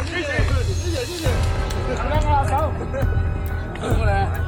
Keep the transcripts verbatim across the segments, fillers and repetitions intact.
謝謝謝謝謝謝，大家握手，過嚟。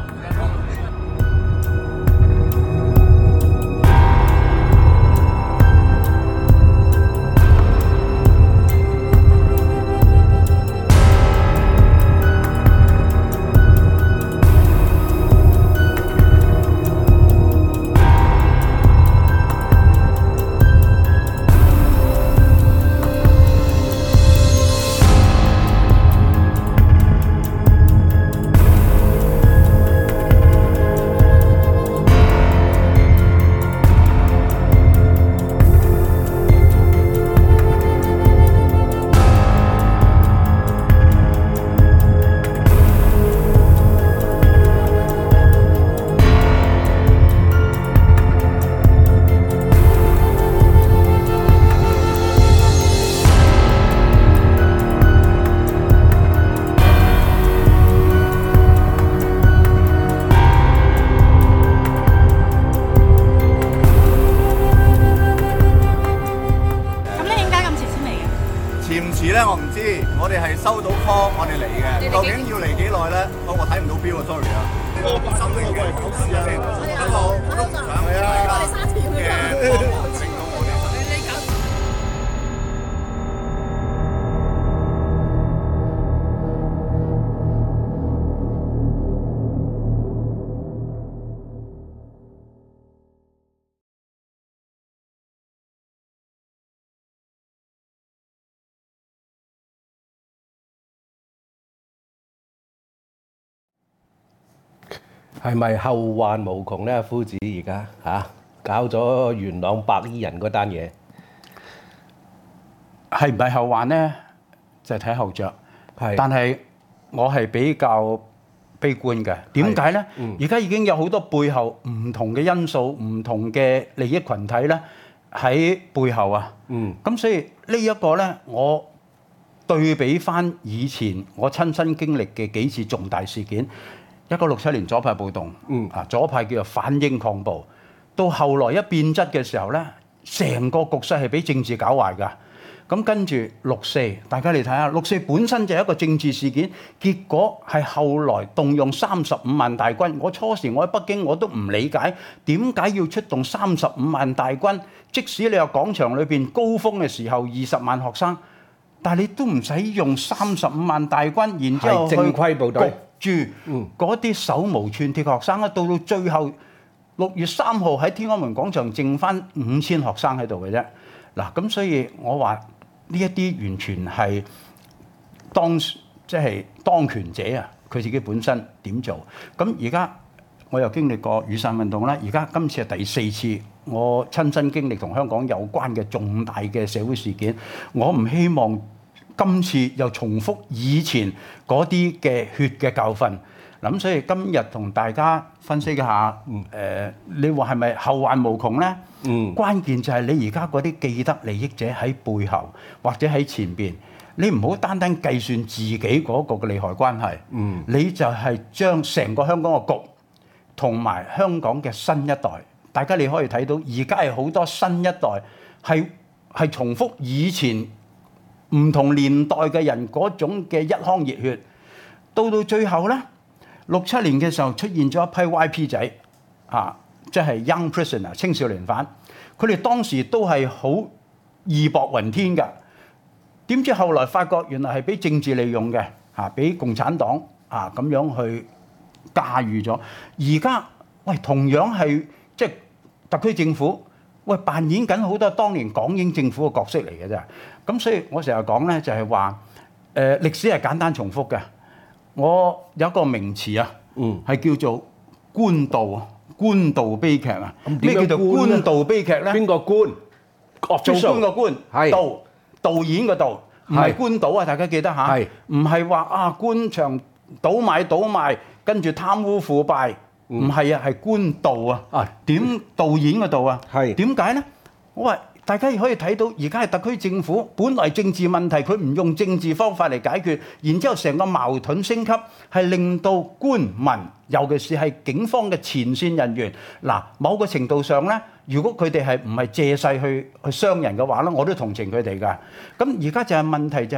我哋係收到 call， 我哋嚟嘅，究竟要嚟幾耐咧？我我睇唔到表啊 ，sorry 啊。我心裏嘅考試啊，不過我都唔想係啊，嘅令到我哋。 係咪後患無窮咧？夫子而家嚇搞咗元朗白衣人嗰單嘢， 係唔係後患咧？就係睇後著。係，但係我係比較悲觀嘅。點解咧？而家已經有好多背後唔同嘅因素、唔同嘅利益羣體咧喺背後啊。嗯。咁所以呢一個咧，我對比翻以前我親身經歷嘅幾次重大事件。一九六七年左派暴動，嗯啊左派叫做反英抗暴，到後來一變質嘅時候咧，成個局勢係俾政治搞壞㗎。咁跟住六四，大家嚟睇下，六四本身就係一個政治事件，結果係後來動用三十五萬大軍。我初時我喺北京我都唔理解點解要出動三十五萬大軍，即使你話廣場裏邊高峰嘅時候二十萬學生，但係你都唔使用三十五萬大軍，然之後去正規部隊。 住嗰啲手無寸鐵學生咧，到到最後六月三號喺天安門廣場剩翻五千學生喺度嘅啫。嗱，咁所以我話呢一啲完全係當即係當權者啊，佢自己本身點做？咁而家我又經歷過雨傘運動啦，而家今次係第四次我親身經歷同香港有關嘅重大嘅社會事件，我唔希望今次又重複以前嗰啲嘅血嘅教訓，咁所以今日同大家分析一下，誒、嗯呃，你話係咪後患無窮咧？嗯，關鍵就係你而家嗰啲既得利益者喺背後或者喺前邊，你唔好單單計算自己嗰個嘅利害關係，嗯，你就係將成個香港嘅局同埋香港嘅新一代，大家你可以睇到，而家係好多新一代係係重複以前唔同年代嘅人嗰種嘅一腔熱血，到到最後咧，六七年嘅時候出現咗一批 Y P 仔，啊，即係 Young Prisoner 青少年犯，佢哋當時都係好義薄雲天㗎，點知後來發覺原來係俾政治利用嘅，嚇俾共產黨啊咁樣去駕馭咗。而家喂同樣係即係特區政府。喂，扮演緊好多當年港英政府嘅角色嚟嘅啫，咁所以我成日講咧就係話，誒歷史係簡單重複嘅。我有一個名詞啊，嗯，係叫做官道，官道悲劇啊。咩叫做官道悲劇咧？ 邊個官？ 做官個官，係導導演個導，唔係官倒啊！大家記得嚇，唔係話啊官場倒買倒賣，跟住貪污腐敗。唔係啊，係官道啊！啊，點導演嗰度啊？係點解咧？我話大家可以睇到，而家係特區政府，本來政治問題佢唔用政治方法嚟解決，然之後成個矛盾升級，係令到官民，尤其是係警方嘅前線人員，嗱某個程度上咧，如果佢哋係唔係借勢去去傷人嘅話咧，我都同情佢哋㗎。咁而家就係問題就係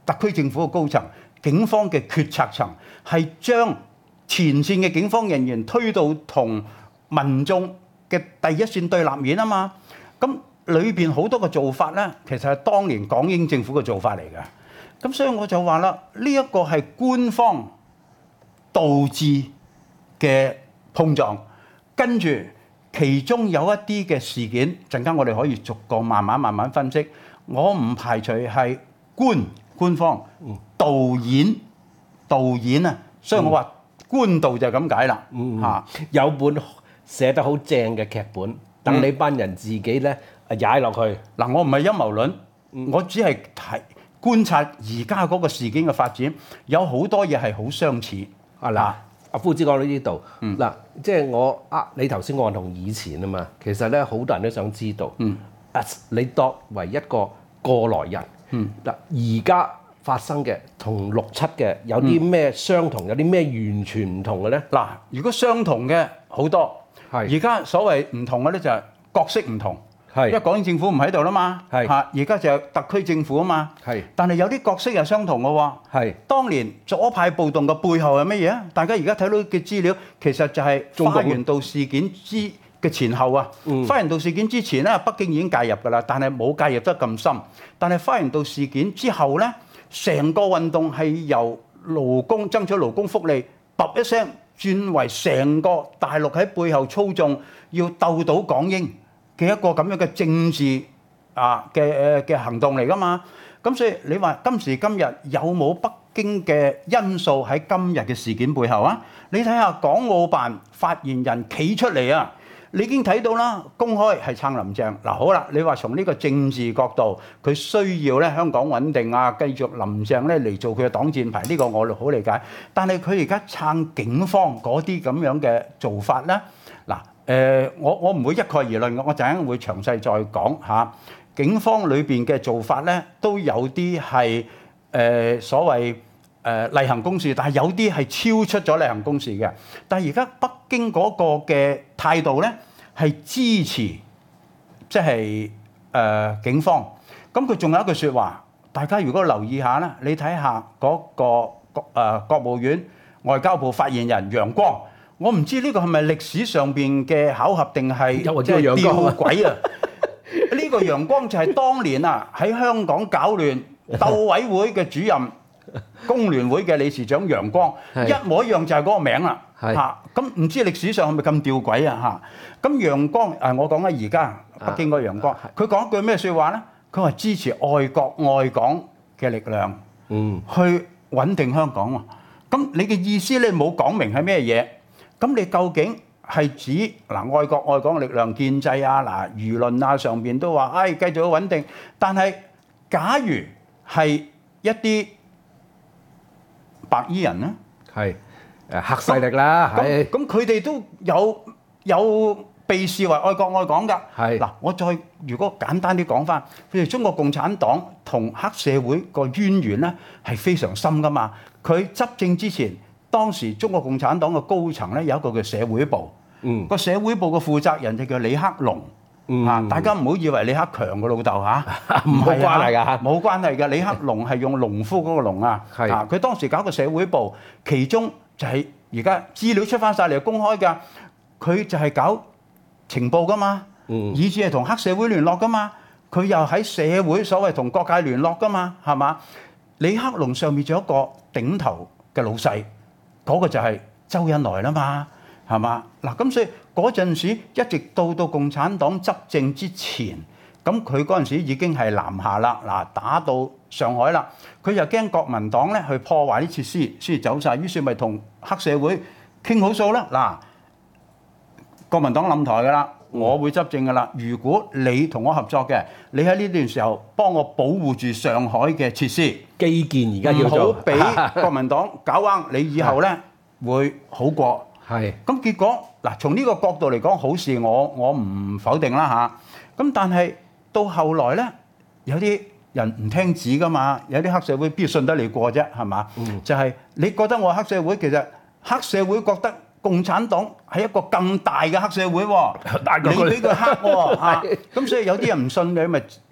特區政府嘅高層、警方嘅決策層，係將前線嘅警方人員推到同民眾嘅第一線對立面啊嘛。咁裏邊好多嘅做法咧，其實係當年港英政府嘅做法嚟嘅。咁所以我就話啦，呢一個係官方導致嘅碰撞，跟住其中有一啲嘅事件，陣間我哋可以逐個慢慢慢慢分析。我唔排除係官官方、導演導演啊，所以我話官導就係咁解啦。 嗯嚇， 有本寫得好正嘅劇本，等你班人自己咧踩落去。 嗱，我唔係陰謀論，我只係睇觀察而家嗰個事件嘅發展，有好多嘢係好相似。 啊嗱，阿夫子講到呢度，嗱，即係我啊，你頭先講同以前啊嘛，其實咧好多人都想知道，啊，你作為一個過來人，嗱，而家發生嘅同六七嘅有啲咩相同，有啲咩完全唔同嘅咧？ 嗱，如果相同嘅好多， 係而家所謂唔同嘅咧就係角色唔同。 係因為港英政府唔喺度啦嘛， 係嚇，而家就係特區政府啊嘛， 係， 但係有啲角色又相同嘅喎， 係。 當年左派暴動嘅背後係乜嘢啊？大家而家睇到嘅資料，其實就係花園道事件之嘅前後啊。 嗯、 花園道事件之前咧，北京已經介入㗎啦，但係冇介入得咁深。但係花園道事件之後咧，成個運動係由勞工爭取勞工福利，揼一聲轉為成個大陸喺背後操縱，要鬥倒港英嘅一個咁樣嘅政治啊嘅嘅行動嚟㗎嘛，咁所以你話今時今日有冇北京嘅因素喺今日嘅事件背後啊？你睇下港澳辦發言人企出嚟啊，你已經睇到啦，公開係撐林鄭。嗱好啦，你話從呢個政治角度，佢需要咧香港穩定啊，繼續林鄭咧嚟做佢嘅擋箭牌，呢個我好理解。但係佢而家撐警方嗰啲咁樣嘅做法咧，嗱。誒、呃，我我唔會一概而論嘅，我陣間會詳細再講下。警方裏邊嘅做法咧，都有啲係誒所謂誒、呃、例行公事，但係有啲係超出咗例行公事嘅。但係而家北京嗰個嘅態度咧，係支持即係誒警方。咁佢仲有一句説話，大家如果留意下咧，你睇下嗰個國誒國務院外交部發言人楊光。我唔知呢個係咪歷史上邊嘅巧合定係即係吊詭啊？呢個楊光就係當年啊喺香港搞亂鬥委會嘅主任，工聯會嘅理事長楊光，一模一樣就係嗰個名啦。嚇，咁唔知歷史上係咪咁吊詭啊？嚇，咁楊光誒，我講緊而家北京嗰個楊光，佢講一句咩説話咧？佢話支持愛國愛港嘅力量，嗯，去穩定香港喎。咁你嘅意思你冇講明係咩嘢？咁你究竟係指嗱愛國愛港嘅力量建制啊，嗱輿論啊上邊都話，唉繼續穩定。但係假如係一啲白衣人咧，係誒黑勢力啦，係咁佢哋都有有被視為愛國愛港㗎。係嗱，我再如果簡單啲講翻，譬如中國共產黨同黑社會個淵源咧係非常深㗎嘛。佢執政之前。當時中國共產黨嘅高層咧有一個叫社會部，嗯，個社會部嘅負責人就叫李克龍，嗯，啊，大家唔好以為李克強嘅老豆嚇，唔係關係㗎，冇關係嘅。李克龍係用農夫嗰個龍啊，係啊，佢當時搞個社會部，其中就係而家資料出翻晒嚟公開㗎，佢就係搞情報㗎嘛，嗯，以至係同黑社會聯絡㗎嘛，佢又喺社會所謂同各界聯絡㗎嘛，係嘛？李克龍上面仲有一個頂頭嘅老細。嗰個就係周恩來啦嘛，係嘛？嗱咁所以嗰陣時一直到到共產黨執政之前，咁佢嗰陣時已經係南下啦，嗱打到上海啦，佢又驚國民黨咧去破壞啲設施，所以走晒，於是咪同黑社會傾好數啦。嗱，國民黨冧台㗎啦，我會執政㗎啦。如果你同我合作嘅，你喺呢段時候幫我保護住上海嘅設施。基建而家要做，唔好俾國民黨搞彎，你以後咧會好過。係。咁結果嗱，從呢個角度嚟講，好事我我唔否定啦嚇。咁但係到後來咧，有啲人唔聽旨㗎嘛，有啲黑社會邊信得你過啫，係嘛？嗯。就係你覺得我黑社會，其實黑社會覺得共產黨係一個更大嘅黑社會喎，你俾佢黑喎嚇。咁所以有啲人唔信你，咪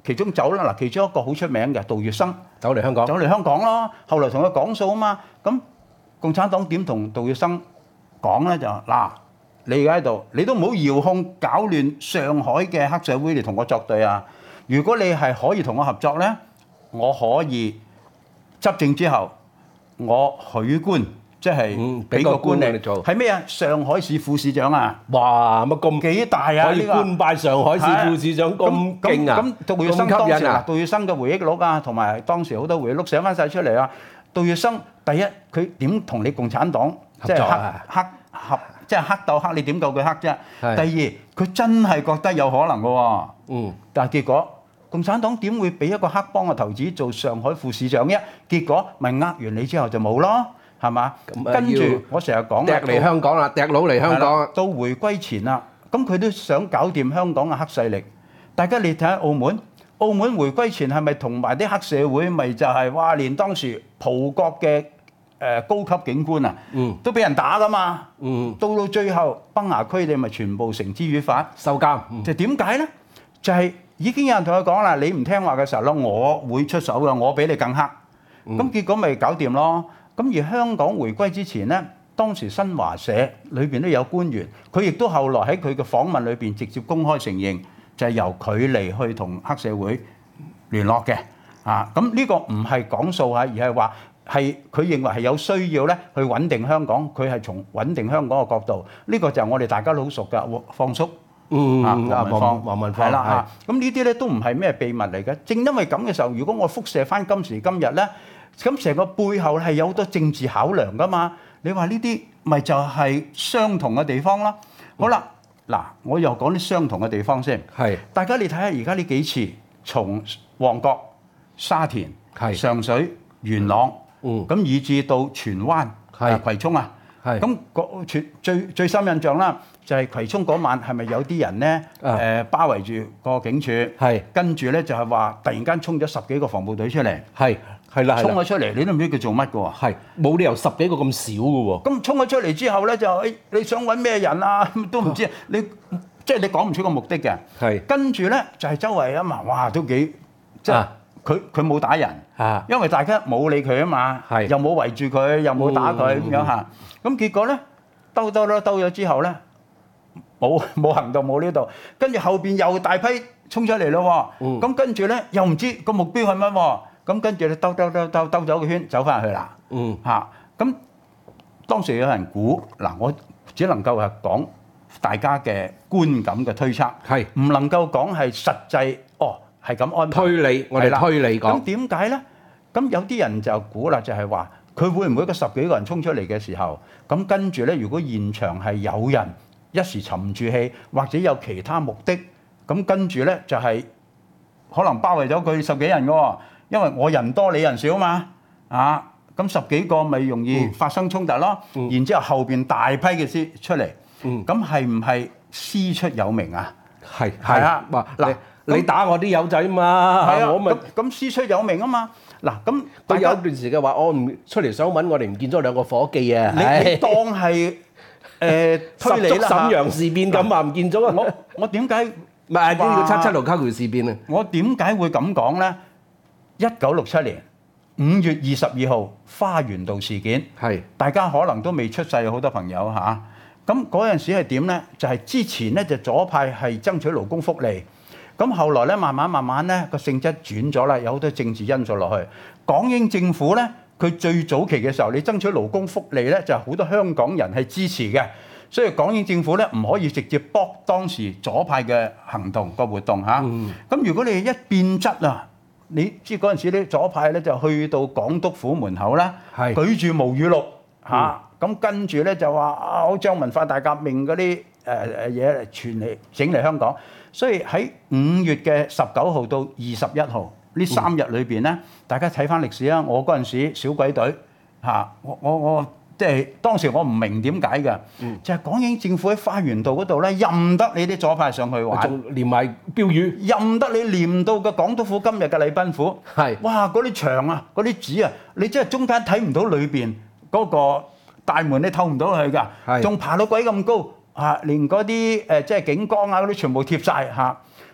其中走啦，嗱，其中一個好出名嘅杜月笙走嚟香港， 走嚟香港咯。後來同佢講數啊嘛，咁共產黨點同杜月笙講咧？就嗱，你而家喺度，你都唔好遙控搞亂上海嘅黑社會嚟同我作對啊！如果你係可以同我合作咧，我可以執政之後，我許官。即係俾個官你做，係咩啊？上海市副市長啊！ 哇！乜咁幾大啊？ 可以官拜上海市副市長咁勁啊！ 咁杜月笙當時啊，杜月笙嘅回憶錄啊，同埋當時好多回憶錄寫翻晒出嚟啊！杜月笙第一，佢點同你共產黨即係黑黑合，即係黑鬥黑，你點夠佢黑啫？第二，佢真係覺得有可能嘅喎。嗯。但係結果，共產黨點會俾一個黑幫嘅頭子做上海副市長啫？結果咪呃完你之後就冇咯。係嘛？跟住我成日講趯嚟香港啦，趯佬嚟香港。 到回歸前啦，咁佢都想搞掂香港嘅黑勢力。大家你睇下澳門，澳門回歸前係咪同埋啲黑社會咪就係哇？連當時葡國嘅誒高級警官啊，嗯，都俾人打噶嘛。嗯，到到最後崩牙區，你咪全部繩之於法， 收監。 就點解咧？就係已經有人同佢講啦，你唔聽話嘅時候咧，我會出手嘅，我比你更黑。咁結果咪搞掂咯。咁而香港回歸之前咧，當時新華社裏邊都有官員，佢亦都後來喺佢嘅訪問裏邊直接公開承認，就係由佢嚟去同黑社會聯絡嘅。啊，咁呢個唔係講數嚇，而係話係佢認為係有需要咧去穩定香港，佢係從穩定香港嘅角度，呢個就係我哋大家都好熟㗎，放叔。 嗯， 啊，黃文芳， 黃文芳係啦嚇。咁呢啲咧都唔係咩秘密嚟嘅，正因為咁嘅時候，如果我輻射翻今時今日咧。咁成個背後係有好多政治考量噶嘛？你話呢啲咪就係相同嘅地方咯？好啦，嗱，我又講啲相同嘅地方先。係，大家你睇下而家呢幾次，從旺角、沙田、上水、元朗，咁以至到荃灣、葵涌啊，咁個最最深印象啦，就係葵涌嗰晚係咪有啲人咧誒包圍住個警署？係，跟住咧就係話突然間衝咗十幾個防暴隊出嚟。係。係啦，衝咗出嚟，你都唔知佢做乜嘅喎。係，冇理由十幾個咁少嘅喎。咁衝咗出嚟之後咧，就誒你想揾咩人啊？都唔知，你即係你講唔出個目的嘅。係。跟住咧就係周圍啊嘛，哇都幾即係佢佢冇打人，啊，因為大家冇理佢啊嘛，係，又冇圍住佢，又冇打佢咁樣嚇。咁結果咧兜兜兜兜咗之後咧，冇冇行動冇呢度，跟住後邊又大批衝出嚟咯喎。咁跟住咧又唔知個目標係乜喎？咁跟住咧兜兜兜兜兜咗個圈，走翻去啦。嗯，嚇，咁當時有人估嗱，我只能夠係講大家嘅觀感嘅推測，係唔能夠講係實際。哦，係咁安排。推理，我哋推理講。咁點解咧？咁有啲人就估啦，就係話佢會唔會個十幾個人衝出嚟嘅時候，咁跟住咧，如果現場係有人一時沉唔住氣，或者有其他目的，咁跟住咧就係可能包圍咗佢十幾人嘅喎。因為我人多你人少嘛，啊，咁十幾個咪容易發生衝突咯。嗯、然之後後邊大批嘅師出嚟，咁係唔係師出有名啊？係係啊，嗱，你打我啲友仔嘛，係啊，我咪咁師出有名啊嘛。嗱，咁佢有段時間話我唔出嚟想揾我哋唔見咗兩個夥計啊，你你當係誒推理啦嚇。瀋陽事變咁話唔見咗啊！我我點解唔係呢個七七路溝橋事變啊？我點解會咁講咧？一九六七年五月二十二號花園道事件，係大家可能都未出世，好多朋友嚇。咁嗰陣時係點咧？就係、是、之前咧就左派係爭取勞工福利，咁後來咧慢慢慢慢咧個性質轉咗啦，有好多政治因素落去。港英政府咧，佢最早期嘅時候，你爭取勞工福利咧，就係好多香港人係支持嘅，所以港英政府咧唔可以直接駁當時左派嘅行動個活動嚇。咁、嗯、如果你一變質啊！你知嗰陣時啲左派咧就去到港督府門口啦，舉住毛語錄嚇，咁跟住咧就話啊，好將文化大革命嗰啲誒誒嘢嚟傳嚟整嚟香港，所以喺五月嘅十九號到二十一號呢三日裏邊咧，嗯、大家睇翻歷史啊，我嗰陣時小鬼隊嚇，我我我。即係當時我唔明點解嘅，嗯、就係港英政府喺花園道嗰度咧，任得你啲左派上去玩，仲連埋標語，任得你念到個港督府今日嘅禮賓府，係是哇嗰啲牆啊，嗰啲紙啊，你真係中間睇唔到裏邊嗰個大門，你透唔到去㗎，仲是爬到鬼咁高嚇，連嗰啲誒即係警光啊嗰啲全部貼晒嚇。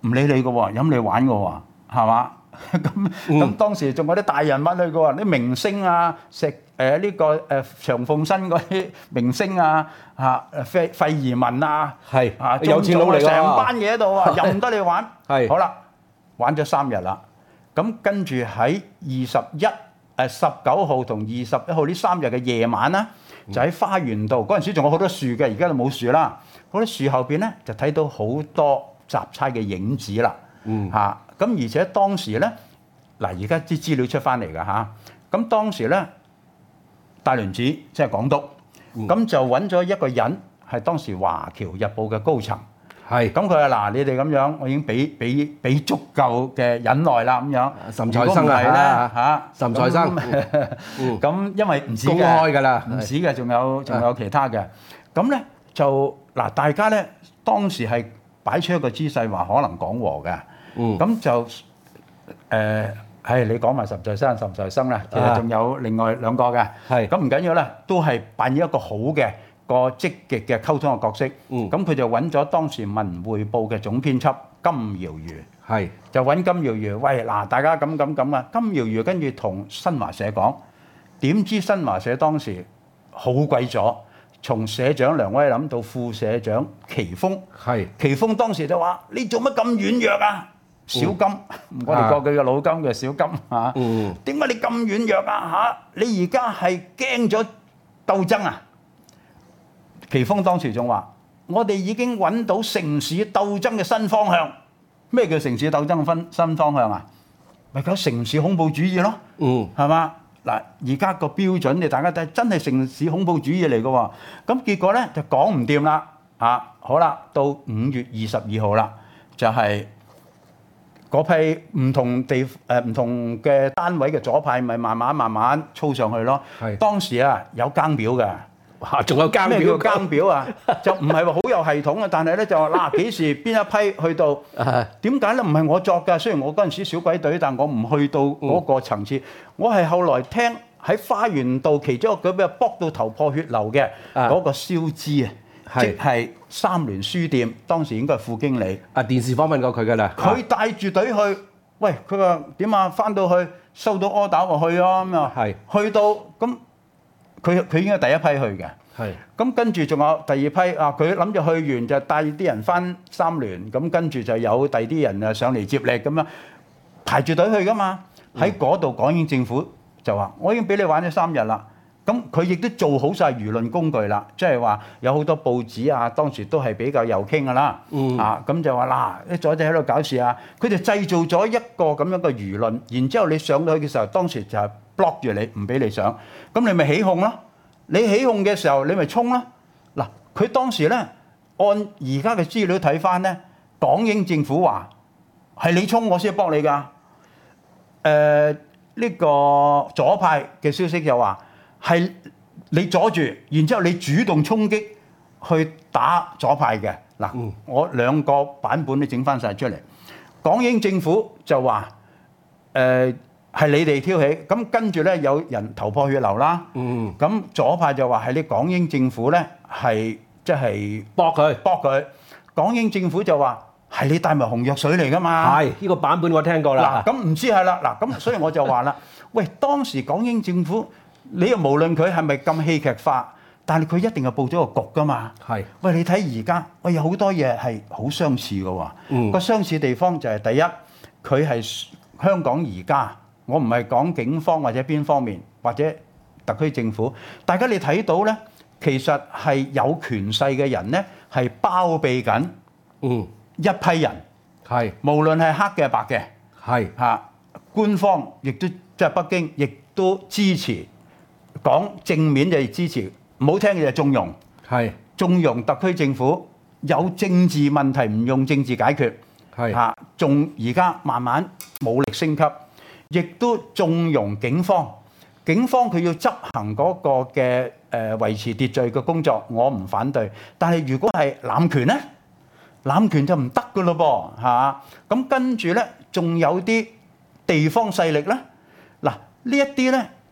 唔理你嘅喎，飲你玩嘅喎，係嘛？咁咁當時仲有啲大人物去嘅喎，啲明星啊，石誒呢個誒長鳳新嗰啲明星啊，嚇費費爾文啊， 係啊有錢佬嚟㗎， 成班嘢喺度啊，任得你玩。 係好啦，玩咗三日啦，咁跟住喺二十一誒十九號同二十一號呢三日嘅夜晚啦，就喺花園道嗰陣時仲有好多樹嘅，而家就冇樹啦。嗰啲樹後邊咧就睇到好多雜差嘅影子啦。嗯嚇，咁而且當時咧嗱，而家啲資料出翻嚟㗎嚇，咁當時咧戴麟趾即係港督，咁就揾咗一個人係當時《華僑日報》嘅高層。 係， 咁佢話嗱，你哋咁樣，我已經俾俾俾足夠嘅忍耐啦，咁樣。 岑財生啊咧嚇， 岑財生， 咁因為唔止嘅， 公開㗎啦， 唔止嘅，仲有仲有其他嘅。咁咧就嗱，大家咧當時係擺出一個姿勢，話可能講和嘅。嗯。咁就誒係你講埋岑財生、岑財生啦，其實仲有另外兩個嘅。係。咁唔緊要啦，都係扮演一個好嘅個積極嘅溝通嘅角色，咁佢、嗯、就揾咗當時《文匯報》嘅總編輯金瑤瑜，係就揾金瑤瑜，喂嗱，大家咁咁咁啊！金瑤瑜跟住同新華社講，點知新華社當時好鬼咗，從社長梁威林到副社長祁峰，係祁峰當時就話：你做乜咁軟弱啊？小金，嗯、我哋過佢嘅老金嘅小金嚇，點解、嗯、你咁軟弱啊？嚇，你而家係驚咗鬥爭啊？祁峰當時仲話：我哋已經揾到城市鬥爭嘅新方向。咩叫城市鬥爭嘅分新方向啊？咪搞城市恐怖主義咯。嗯，係嘛？嗱，而家個標準你大家睇，真係城市恐怖主義嚟嘅喎。咁結果咧就講唔掂啦。啊，好啦，到五月二十二號啦，就係、是、嗰批唔同地誒唔同嘅單位嘅左派，咪慢慢慢慢操上去咯。係當時啊有更表嘅。仲有更表？咩叫更表啊？就唔係話好有系統啊，但係咧就話嗱幾時邊一批去到？點解咧？唔係我作㗎，雖然我嗰陣時小鬼隊，但我唔去到嗰個層次。嗯、我係後來聽喺花園道其中一個俾卜到頭破血流嘅嗰個蕭枝啊，即係三聯書店，當時應該係副經理。啊，電視訪問過佢㗎啦。佢帶住隊去，喂，佢話點啊？翻到去收到 order 我去啊咁啊，係去到咁。佢佢應該第一批去嘅，係咁跟住仲有第二批啊！佢諗住去完就帶啲人翻三聯，咁跟住就有第二啲人啊上嚟接力咁樣排住隊去噶嘛。喺嗰度港英政府就話：我已經俾你玩咗三日啦。咁佢亦都做好晒輿論工具啦，即係話有好多報紙啊，當時都係比較右傾噶啦。嗯啊，咁就話嗱，你左仔喺度搞事啊！佢就製造咗一個咁樣嘅輿論，然之後你上到去嘅時候，當時就係block 住你，唔俾你上，咁你咪起哄咯。你起哄嘅時候，你咪衝咯。嗱，佢當時咧，按而家嘅資料睇翻咧，港英政府話係你衝，我先幫你㗎。誒、呃，呢、這個左派嘅消息就話係你阻住，然之後你主動衝擊去打左派嘅。嗱，嗯、我兩個版本都整翻晒出嚟。港英政府就話誒。呃係你哋挑起，咁跟住咧有人頭破血流啦。嗯，咁左派就話係你港英政府咧係即係駁佢，駁佢。港英政府就話係你帶埋紅藥水嚟㗎嘛。係，呢個版本我聽過啦。嗱，咁唔知係啦。嗱，咁所以我就話啦，喂，當時港英政府，你又無論佢係咪咁戲劇化，但係佢一定係佈咗個局㗎嘛。係。喂，你睇而家，喂有好多嘢係好相似㗎喎。嗯。個相似地方就係第一，佢係香港而家。我唔係講警方或者邊方面或者特區政府，大家你睇到咧，其實係有權勢嘅人咧係包庇緊，嗯，一批人係，無論係黑嘅白嘅，係嚇，官方亦都即係北京亦都支持，講正面就係支持，唔好聽嘅就縱容，係縱容特區政府有政治問題唔用政治解決，係嚇，仲而家慢慢武力升級。亦都縱容警方，警方佢要執行嗰個嘅誒維持秩序嘅工作，我唔反對。但係如果係濫權咧，濫權就唔得噶咯噃嚇。咁跟住咧，仲有啲地方勢力咧，嗱呢一啲咧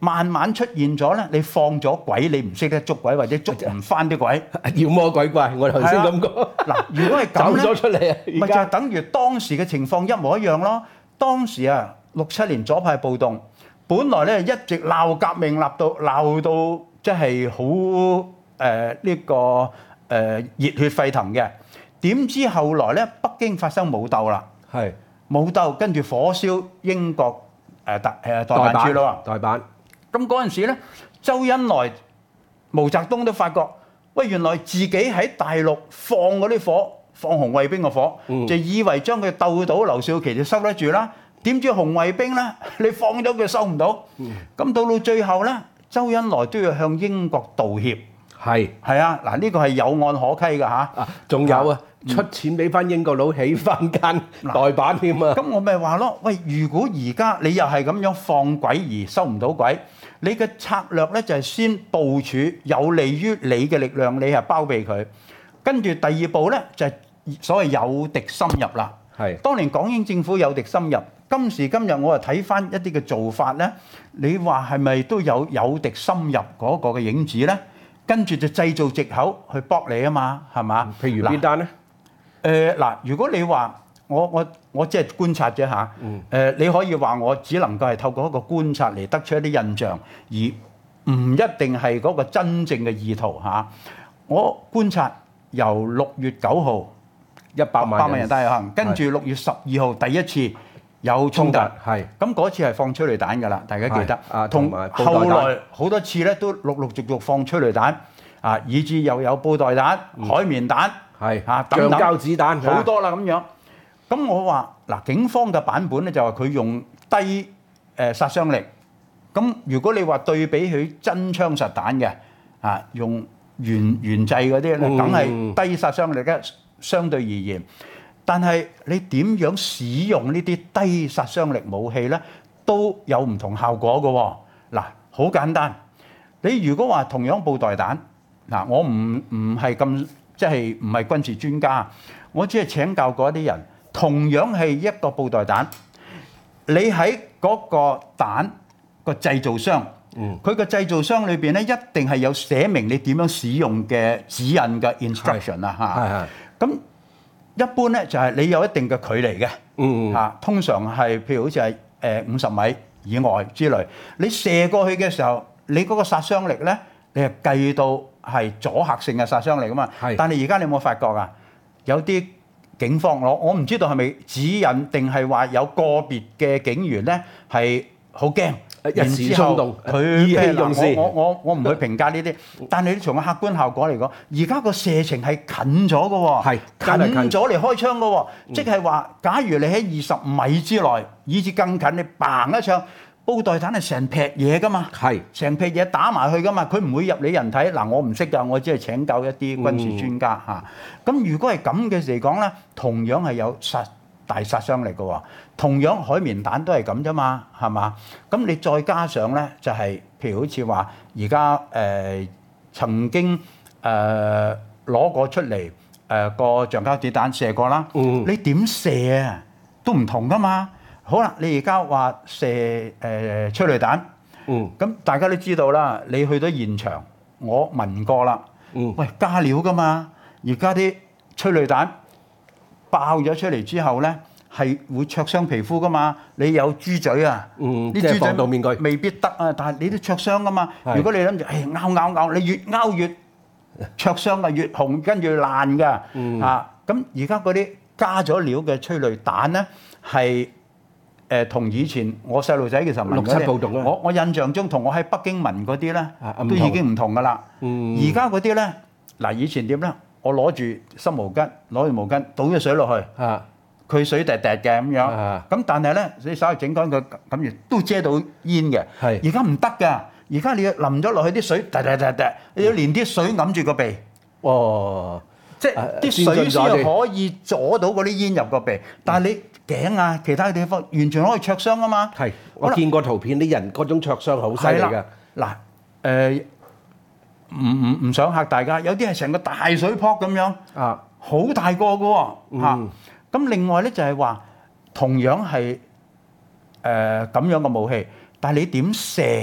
慢慢出現咗咧，你放咗鬼，你唔識得捉鬼或者捉唔翻啲鬼， 妖魔鬼怪，我頭先咁講。 嗱，如果係走咁咧， 咗出嚟啊！ 咪就係等於當時嘅情況一模一樣咯。當時啊，六七年左派暴動，本來咧一直鬧革命，鬧到鬧到即係好誒呢個誒熱血沸騰嘅。點知後來咧，北京發生武鬥啦， 係武鬥跟住火燒英國誒特誒代辦處咯。 代辦咁嗰陣時咧，周恩來、毛澤東都發覺，喂，原來自己喺大陸放嗰啲火，放紅衛兵嘅火， 嗯就以為將佢鬥到劉少奇就收得住啦。點知紅衛兵咧，你放咗佢收唔到。咁、嗯、到到最後咧，周恩來都要向英國道歉。 係係啊，嗱呢個係有案可稽㗎嚇。 啊，仲有啊，出錢俾翻英國佬起翻間代辦添啊！ 咁我咪話咯，喂，如果而家你又係咁樣放鬼而收唔到鬼，你嘅策略咧就係先部署有利於你嘅力量，你係包庇佢。跟住第二步咧就係所謂有敵深入啦。 係當年港英政府有敵深入，今時今日我係睇翻一啲嘅做法咧，你話係咪都有有敵深入嗰個嘅影子咧？跟住就製造藉口去駁你啊嘛，係嘛？ 譬如邊單咧？ 誒嗱，如果你話我我我只係觀察啫嚇，誒你可以話我只能夠係透過一個觀察嚟得出一啲印象，而唔一定係嗰個真正嘅意圖嚇。我觀察由六月九號一百萬人大遊行，跟住六月十二號第一次有衝突， 係咁嗰次係放催淚彈㗎啦，大家記得。 啊， 同埋布袋後彈來好多次咧都陸陸續續放催淚彈，啊，以至又有布袋彈、海綿彈。 係嚇， 橡膠子彈好多啦咁樣。咁我話嗱，警方嘅版本咧就話佢用低誒殺傷力。咁如果你話對比佢真槍實彈嘅啊，用原原製嗰啲咧，梗係低殺傷力嘅，相對而言。但係你點樣使用呢啲低殺傷力武器咧，都有唔同效果嘅喎。嗱，好簡單。你如果話同樣布袋彈，嗱，我唔唔係咁。即係唔係軍事專家，我只係請教過一啲人。同樣係一個布袋彈，你喺嗰個彈個製造商，佢個製造商裏邊咧一定係有寫明你點樣使用嘅指引嘅 instruction 啊嚇。咁一般咧就係你有一定嘅距離嘅，嚇通常係譬如好似係誒五十米以外之類。你射過去嘅時候，你嗰個殺傷力咧，你係計到。係阻嚇性嘅殺傷力㗎嘛，但係而家你有冇發覺啊？有啲警方我我唔知道係咪指引定係話有個別嘅警員咧係好驚， 一時衝動， 佢意氣用事。 我我我唔去評價呢啲，但係你從個客觀效果嚟講，而家個射程係近咗嘅喎，近咗嚟開槍嘅喎，即係話假如你喺二十米之內，以至更近，你嘭一槍。布袋彈係成劈嘢㗎嘛，係成劈嘢打埋去㗎嘛，佢唔會入你人體。嗱，我唔識㗎，我只係請教一啲軍事專家嚇。咁、嗯、如果係咁嘅嚟講咧，同樣係有殺大殺傷力嘅喎。同樣海綿彈都係咁啫嘛，係嘛？咁你再加上咧，就係、是、譬如好似話而家誒曾經誒攞、呃、過出嚟誒個橡膠子彈射過啦，嗯、你點射啊都唔同㗎嘛。好啦，你而家話射誒、呃、催淚彈，嗯，咁大家都知道啦。你去到現場，我聞過啦，嗯，喂加料㗎嘛。而家啲催淚彈爆咗出嚟之後咧，係會灼傷皮膚㗎嘛。你有豬嘴啊， 嗯，啲豬嘴防毒面具未必得啊，但係你都灼傷㗎嘛。如果你諗住誒拗拗拗，你越拗越灼傷啊，越紅跟住爛㗎，嗯、啊，咁而家嗰啲加咗料嘅催淚彈咧係。誒同以前我細路仔嘅時候聞嗰啲，我我印象中同我喺北京聞嗰啲咧，都已經唔同㗎啦。而家嗰啲咧，嗱以前點咧？我攞住濕毛巾，攞住毛巾倒咗水落去，佢水滴滴嘅咁樣。咁但係咧，你稍微整乾佢，咁亦都遮到煙嘅。而家唔得㗎，而家你要淋咗落去啲水滴滴滴滴，你要連啲水揞住個鼻。哦，即係啲水先可以阻到嗰啲煙入個鼻，但係你。頸啊，其他嘅地方完全可以灼傷啊嘛！ 係，我見過圖片，啲人嗰種灼傷好犀利㗎。 嗱，誒，唔唔唔想嚇大家，有啲係成個大水泡咁樣，啊，好大個㗎喎，嚇。咁另外咧就係話，同樣係誒咁樣嘅武器，但係你點射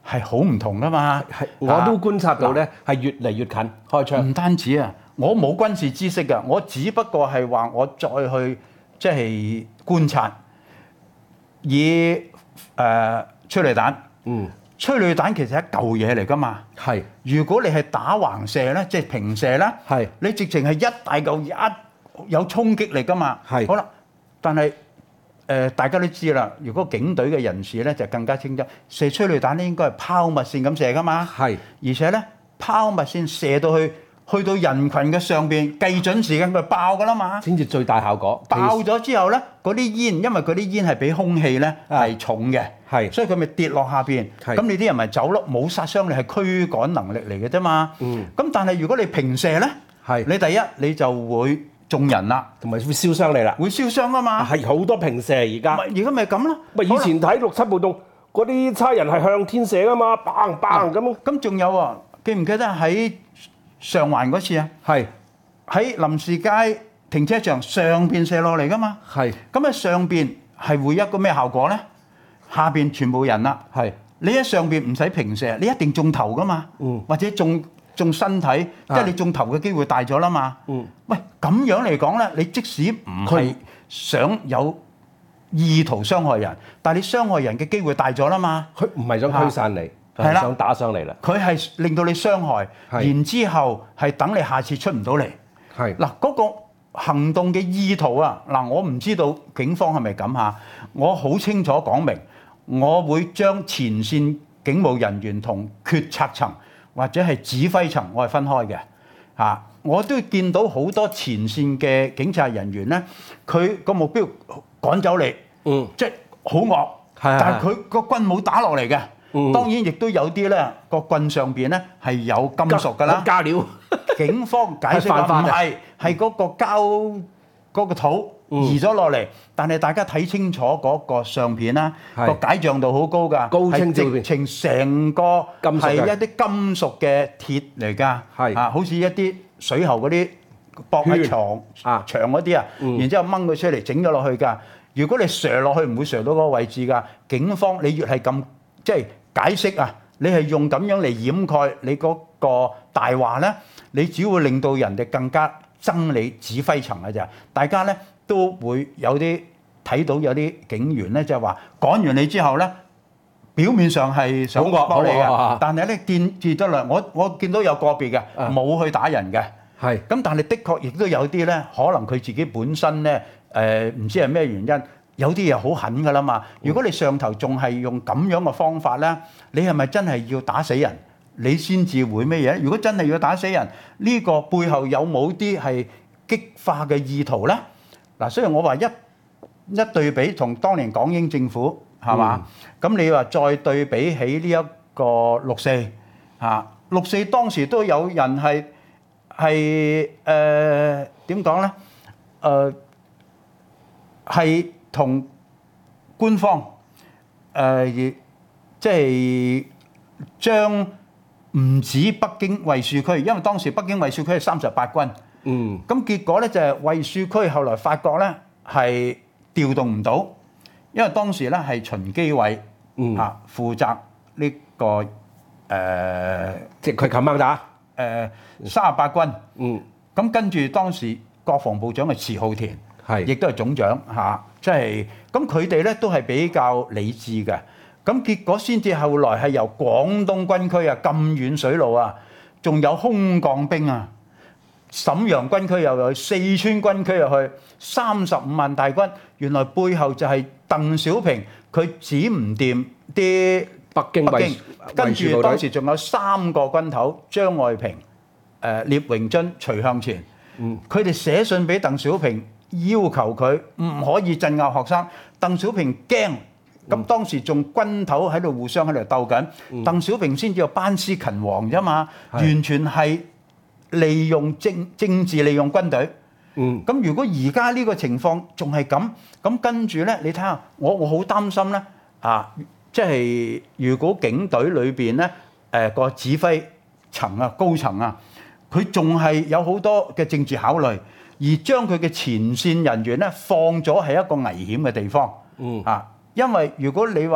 係好唔同噶嘛。 係，我都觀察到咧，係越嚟越近開槍。 唔單止啊，我冇軍事知識㗎，我只不過係話我再去即係觀察，以誒、呃、催淚彈， 嗯， 催淚彈其實係一嚿嘢嚟㗎嘛。 係， 如果你係打橫射咧，即係平射咧， 係你直情係一大嚿一有衝擊力㗎嘛。 係好啦，但係誒、呃、大家都知啦，如果警隊嘅人士咧就更加清楚，射催淚彈咧應該係拋物線咁射㗎嘛。 係， 而且咧拋物線射到去去到人群嘅上邊，計準時間佢爆㗎啦嘛。 先至最大效果。 爆咗之後咧，嗰啲煙因為嗰啲煙係比空氣咧係重嘅， 係， 所以佢咪跌落下邊。 係， 咁你啲人咪走咯，冇殺傷力係驅趕能力嚟嘅啫嘛。 嗯。 咁但係如果你平射咧， 係， 你第一你就會中人啦， 同埋會燒傷你啦。 會燒傷啊嘛。 係好多平射而家。 咪而家咪咁咯。 咪以前睇六七暴動嗰啲差人係向天射啊嘛，砰砰咁。 咁仲有喎，記唔記得喺上環嗰次啊？ 係喺臨時街停車場上邊射落嚟噶嘛？ 係。 咁喺上邊係會一個咩效果咧？下邊全部人啦。 係。 你喺上邊唔使平射，你一定中頭噶嘛？嗯。或者中中身體，即係你中頭嘅機會大咗啦嘛。嗯。喂，咁樣嚟講咧，你即使唔係想有意圖傷害人，但係你傷害人嘅機會大咗啦嘛。 佢唔係想驅散你。係想打上嚟啦！ 佢係令到你傷害，然之後係等你下次出唔到嚟。 係嗱，嗰個行動嘅意圖啊，嗱，我唔知道警方係咪咁嚇，我好清楚講明，我會將前線警務人員同決策層或者係指揮層，我係分開嘅嚇。我都見到好多前線嘅警察人員咧，佢個目標趕走你，嗯，即係好惡，但係佢個軍冇打落嚟嘅。當然亦都有啲咧個棍上邊咧係有金屬㗎啦，加料。警方解釋話唔係，係嗰個膠嗰個土移咗落嚟，但係大家睇清楚嗰個相片啦，個解像度好高㗎， 高清照片， 直情成個係一啲金屬嘅鐵嚟㗎，係啊，好似一啲水喉嗰啲駁喺牆啊牆嗰啲啊，然之後掹佢出嚟整咗落去㗎。如果你射落去唔會射到嗰個位置㗎。警方你越係咁即係解釋啊，你係用咁樣嚟掩蓋你嗰個大話咧，你只會令到人哋更加憎你指揮層嘅咋。大家咧都會有啲睇到有啲警員咧就係話趕完你之後咧，表面上係想幫你嘅，但係咧見見得啦，我我見到有個別嘅冇去打人嘅，係咁，但係的確亦都有啲咧，可能佢自己本身咧誒唔知係咩原因。有啲嘢好狠㗎啦嘛！如果你上頭仲係用咁樣嘅方法咧，你係咪真係要打死人？你先至會咩嘢？如果真係要打死人，呢個背後有冇啲係激化嘅意圖咧？嗱，所以我話一一對比同當年港英政府係嘛？咁你話再對比起呢一個六四嚇，六四當時都有人係係誒點講咧？誒係。同官方誒、呃，即係將唔止北京衛戍區，因為當時北京衛戍區係三十八軍，嗯，咁結果咧就係衛戍區後來發覺咧係調動唔到，因為當時咧係秦基偉啊負責呢、這個誒，呃、 即係佢冚唪打誒三十八軍，嗯，咁跟住當時國防部長係遲浩田。係，亦都係總長嚇，即係咁佢哋咧都係比較理智嘅，咁結果先至後來係由廣東軍區啊咁遠水路啊，仲有空降兵啊，瀋陽軍區又去，四川軍區又去，三十五萬大軍，原來背後就係鄧小平佢指唔掂啲北京，北京跟住當時仲有三個軍頭張愛平、誒聶榮臻、徐向前，嗯，佢哋寫信俾鄧小平。要求佢唔可以鎮壓學生，鄧小平驚，咁當時仲軍頭喺度互相喺度鬥緊，嗯、鄧小平先至有班師勤王啫嘛，完全係利用政政治利用軍隊。咁、嗯、如果而家呢個情況仲係咁，咁跟住咧，你睇下，我我好擔心咧，啊，即係如果警隊裏邊咧，誒、呃、個指揮層啊、高層啊，佢仲係有好多嘅政治考慮。而將佢嘅前線人員咧放咗喺一個危險嘅地方，嗯啊，因為如果你話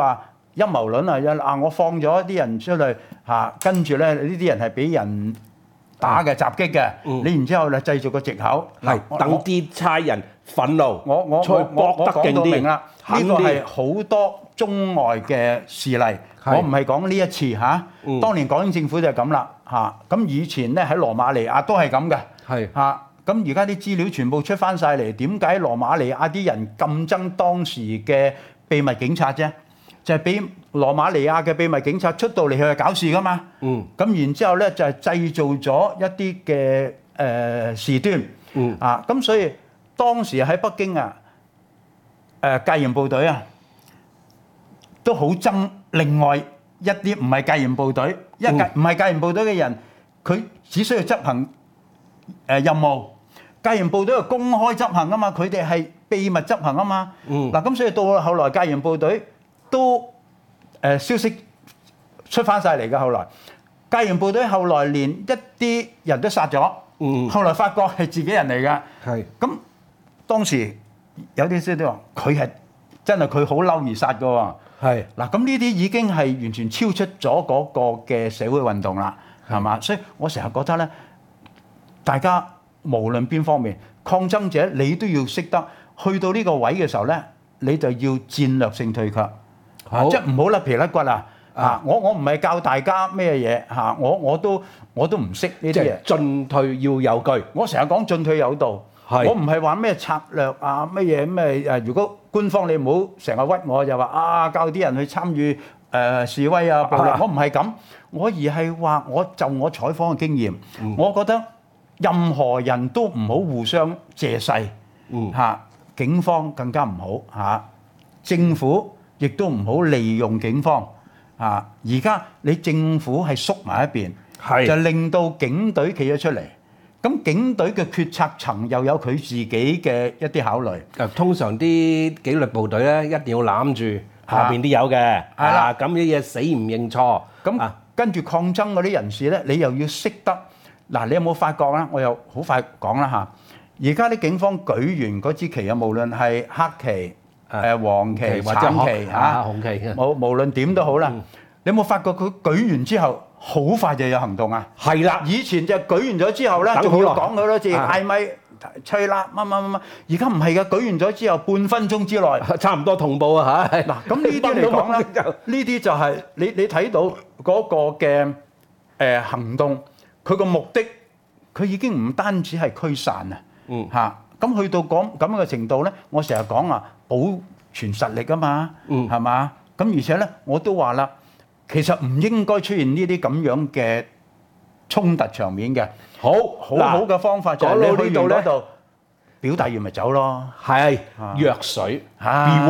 陰謀論啊！我放咗啲人出去嚇，跟住咧呢啲人係俾人打嘅襲擊嘅，你然之後咧製造個藉口， 係等啲差人憤怒， 我我再搏得勁啲啦。呢個係好多中外嘅事例，我唔係講呢一次嚇。當年港英政府就係咁啦嚇，咁以前咧喺羅馬尼亞都係咁嘅，係嚇。咁而家啲資料全部出翻晒嚟，點解羅馬尼亞啲人咁憎當時嘅秘密警察啫？就係俾羅馬尼亞嘅秘密警察出到嚟去搞事噶嘛。嗯。咁然之後咧就係製造咗一啲嘅誒事端。嗯。啊，咁所以當時喺北京啊，誒戒嚴部隊啊，都好憎另外一啲唔係戒嚴部隊，一戒唔係戒嚴部隊嘅人，佢只需要執行誒任務。戒嚴部隊係公開執行啊嘛，佢哋係秘密執行啊嘛。嗯。嗱，咁所以到後來戒嚴部隊都誒消息出翻晒嚟嘅，後來戒嚴部隊後來連一啲人都殺咗，嗯，後來發覺係自己人嚟嘅，係。咁當時有啲書都話佢係真係佢好嬲而殺嘅喎，係。嗱，咁呢啲已經係完全超出咗嗰個嘅社會運動啦，係嘛？所以我成日覺得咧，大家無論邊方面抗爭者，你都要識得去到呢個位嘅時候咧，你就要戰略性退卻。啊、即係唔好甩皮甩骨啊！啊，我我唔係教大家咩嘢嚇，我我都我都唔識呢啲嘢。進退要有據，我成日講進退有道。係，我唔係話咩策略啊，乜嘢咩誒？如果官方你唔好成日屈我，就話啊教啲人去參與誒、呃、示威啊暴力，我唔係咁，我而係話我就我採訪嘅經驗，嗯、我覺得任何人都唔好互相借勢。嗯，嚇、啊，警方更加唔好嚇，政府亦都唔好利用警方啊！而家你政府係縮埋一邊，就令到警隊企咗出嚟。咁警隊嘅決策層又有佢自己嘅一啲考慮。誒，通常啲紀律部隊咧一定要攬住下邊啲友嘅，係啦。咁啲嘢死唔認錯。咁跟住抗爭嗰啲人士咧，你又要識得嗱，你有冇發覺咧？我又好快講啦嚇。而家啲警方舉完嗰支旗啊，無論係黑旗、誒黃旗、橙旗嚇、紅旗，無無論點都好啦。你有冇發覺佢舉完之後好快就有行動啊？係啦，以前就舉完咗之後咧，仲要講好多次嗌咪吹啦乜乜乜乜。而家唔係嘅，舉完咗之後半分鐘之內，差唔多同步啊嚇。嗱，咁呢啲嚟講咧，呢啲就係你你睇到嗰個嘅誒行動，佢個目的佢已經唔單止係驅散啊。嗯嚇，咁去到講咁嘅程度咧，我成日講啊，保存實力啊嘛，嗯係嘛？咁而且咧，我都話啦，其實唔應該出現呢啲咁樣嘅衝突場面嘅。好，好好嘅方法就係你去到呢度表達完咪走咯。係藥水 ，be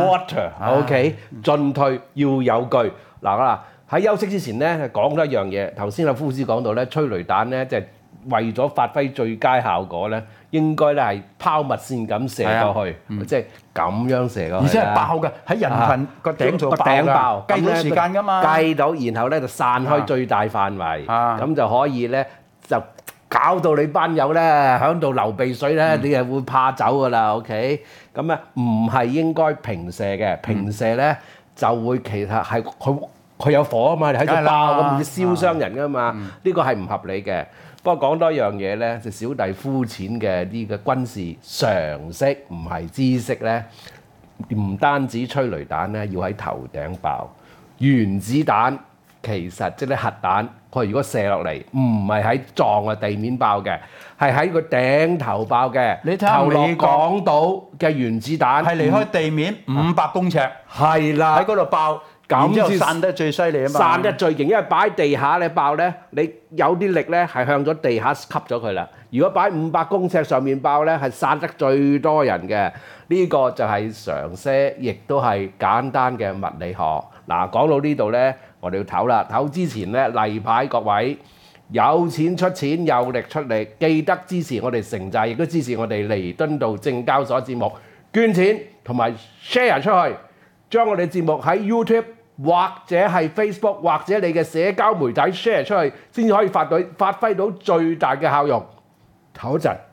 water，OK，進退要有據。嗱啊，喺休息之前咧，講咗一樣嘢。頭先阿夫子講到咧，催淚彈咧，即係為咗發揮最佳效果咧。應該咧係拋物線咁射過去，即係咁樣射過去，而且係爆嘅，喺人群個頂度爆㗎，計到時間㗎嘛，計到，然後咧就散開最大範圍，咁就可以咧就搞到你班友咧喺度流鼻水咧，你係會怕走㗎啦 ，OK？咁啊唔係應該平射嘅，平射咧就會其實係佢佢有火啊嘛，你喺度爆咁會燒傷人㗎嘛，呢個係唔合理嘅。不過講多一樣嘢咧，就小弟膚淺嘅啲嘅軍事常識唔係知識咧，唔單止催淚彈咧要喺頭頂爆，原子彈其實即係核彈，佢如果射落嚟唔係喺撞啊地面爆嘅，係喺個頂頭爆嘅。你睇下美國港島嘅原子彈係離開地面五百公尺，係啦，喺嗰度爆。咁就散得最犀利啊嘛！散得最勁，因為擺喺地下咧爆咧，你有啲力咧係向咗地下吸咗佢啦。如果擺五百公尺上面爆咧，係散得最多人嘅。呢個就係常識，亦都係簡單嘅物理學。嗱，講到呢度咧，我哋要唞啦。唞之前咧，例牌各位有錢出錢，有力出力，記得支持我哋城寨，亦都支持我哋彌敦道證交所節目，捐錢同埋 share 出去，將我哋節目喺 YouTube。或者係 Facebook 或者你嘅社交媒體 share 出去，先至可以發到發揮到最大嘅效用。唞一陣。